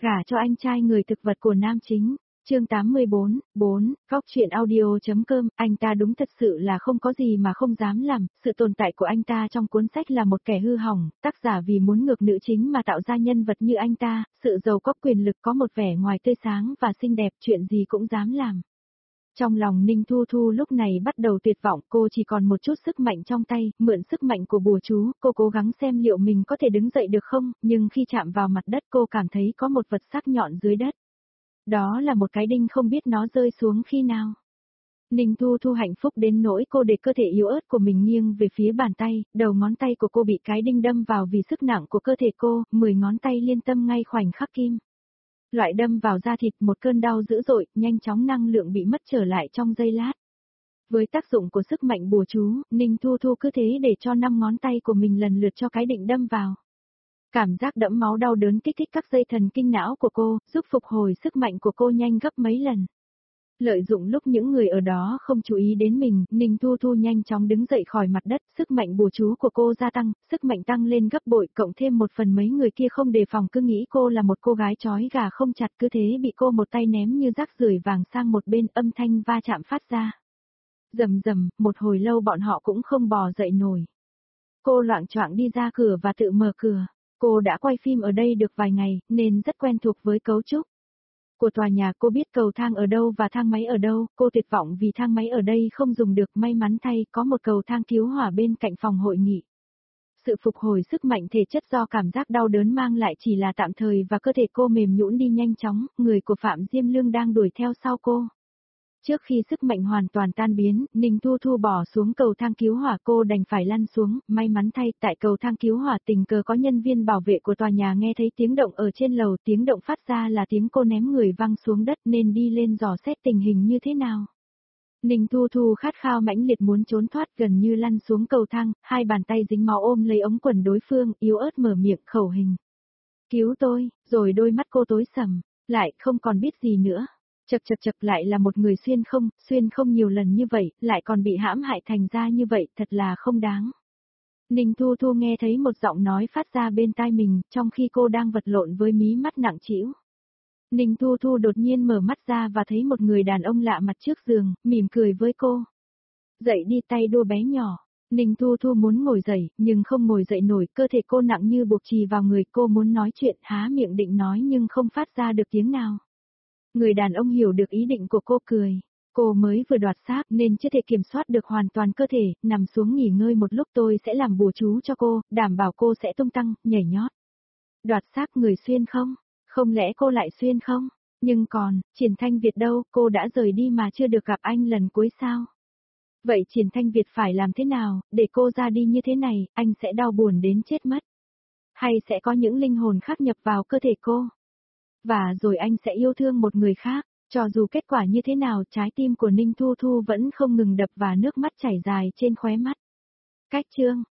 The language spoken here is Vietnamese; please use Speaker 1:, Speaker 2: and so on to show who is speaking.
Speaker 1: Gả cho anh trai người thực vật của nam chính. Chương 84, 4, Góc truyện audio.com, anh ta đúng thật sự là không có gì mà không dám làm, sự tồn tại của anh ta trong cuốn sách là một kẻ hư hỏng, tác giả vì muốn ngược nữ chính mà tạo ra nhân vật như anh ta, sự giàu có quyền lực có một vẻ ngoài tươi sáng và xinh đẹp, chuyện gì cũng dám làm. Trong lòng Ninh Thu Thu lúc này bắt đầu tuyệt vọng, cô chỉ còn một chút sức mạnh trong tay, mượn sức mạnh của bùa chú, cô cố gắng xem liệu mình có thể đứng dậy được không, nhưng khi chạm vào mặt đất cô cảm thấy có một vật sắc nhọn dưới đất. Đó là một cái đinh không biết nó rơi xuống khi nào. Ninh Thu Thu hạnh phúc đến nỗi cô để cơ thể yếu ớt của mình nghiêng về phía bàn tay, đầu ngón tay của cô bị cái đinh đâm vào vì sức nặng của cơ thể cô, 10 ngón tay liên tâm ngay khoảnh khắc kim. Loại đâm vào da thịt, một cơn đau dữ dội, nhanh chóng năng lượng bị mất trở lại trong giây lát. Với tác dụng của sức mạnh bùa chú, Ninh Thu Thu cứ thế để cho 5 ngón tay của mình lần lượt cho cái định đâm vào. Cảm giác đẫm máu đau đớn kích thích các dây thần kinh não của cô, giúp phục hồi sức mạnh của cô nhanh gấp mấy lần. Lợi dụng lúc những người ở đó không chú ý đến mình, Ninh Thu Thu nhanh chóng đứng dậy khỏi mặt đất, sức mạnh bùa chú của cô gia tăng, sức mạnh tăng lên gấp bội, cộng thêm một phần mấy người kia không đề phòng cứ nghĩ cô là một cô gái trói gà không chặt, cứ thế bị cô một tay ném như rác rưởi vàng sang một bên, âm thanh va chạm phát ra. Rầm rầm, một hồi lâu bọn họ cũng không bò dậy nổi. Cô loạng choạng đi ra cửa và tự mở cửa. Cô đã quay phim ở đây được vài ngày, nên rất quen thuộc với cấu trúc của tòa nhà, cô biết cầu thang ở đâu và thang máy ở đâu, cô tuyệt vọng vì thang máy ở đây không dùng được, may mắn thay có một cầu thang cứu hỏa bên cạnh phòng hội nghị. Sự phục hồi sức mạnh thể chất do cảm giác đau đớn mang lại chỉ là tạm thời và cơ thể cô mềm nhũn đi nhanh chóng, người của Phạm Diêm Lương đang đuổi theo sau cô. Trước khi sức mạnh hoàn toàn tan biến, Ninh Thu Thu bỏ xuống cầu thang cứu hỏa, cô đành phải lăn xuống, may mắn thay tại cầu thang cứu hỏa tình cờ có nhân viên bảo vệ của tòa nhà nghe thấy tiếng động ở trên lầu, tiếng động phát ra là tiếng cô ném người văng xuống đất nên đi lên dò xét tình hình như thế nào. Ninh Thu Thu khát khao mãnh liệt muốn trốn thoát, gần như lăn xuống cầu thang, hai bàn tay dính máu ôm lấy ống quần đối phương, yếu ớt mở miệng khẩu hình. Cứu tôi, rồi đôi mắt cô tối sầm, lại không còn biết gì nữa. Chật lại là một người xuyên không nhiều lần như vậy, lại còn bị hãm hại thành ra như vậy, thật là không đáng. Ninh Thu Thu nghe thấy một giọng nói phát ra bên tai mình, trong khi cô đang vật lộn với mí mắt nặng trĩu. Ninh Thu Thu đột nhiên mở mắt ra và thấy một người đàn ông lạ mặt trước giường, mỉm cười với cô. Dậy đi, tay đua bé nhỏ. Ninh Thu Thu muốn ngồi dậy, nhưng không ngồi dậy nổi, cơ thể cô nặng như buộc chì vào người, cô muốn nói chuyện, há miệng định nói nhưng không phát ra được tiếng nào. Người đàn ông hiểu được ý định của cô, cười. Cô mới vừa đoạt xác nên chưa thể kiểm soát được hoàn toàn cơ thể, nằm xuống nghỉ ngơi một lúc, tôi sẽ làm bùa chú cho cô, đảm bảo cô sẽ tung tăng, nhảy nhót. Đoạt xác người xuyên không? Không lẽ cô lại xuyên không? Nhưng còn, Triển Thanh Việt đâu, cô đã rời đi mà chưa được gặp anh lần cuối sao? Vậy Triển Thanh Việt phải làm thế nào, để cô ra đi như thế này, anh sẽ đau buồn đến chết mất? Hay sẽ có những linh hồn khác nhập vào cơ thể cô? Và rồi anh sẽ yêu thương một người khác, cho dù kết quả như thế nào, trái tim của Ninh Thu Thu vẫn không ngừng đập và nước mắt chảy dài trên khóe mắt. Cách chương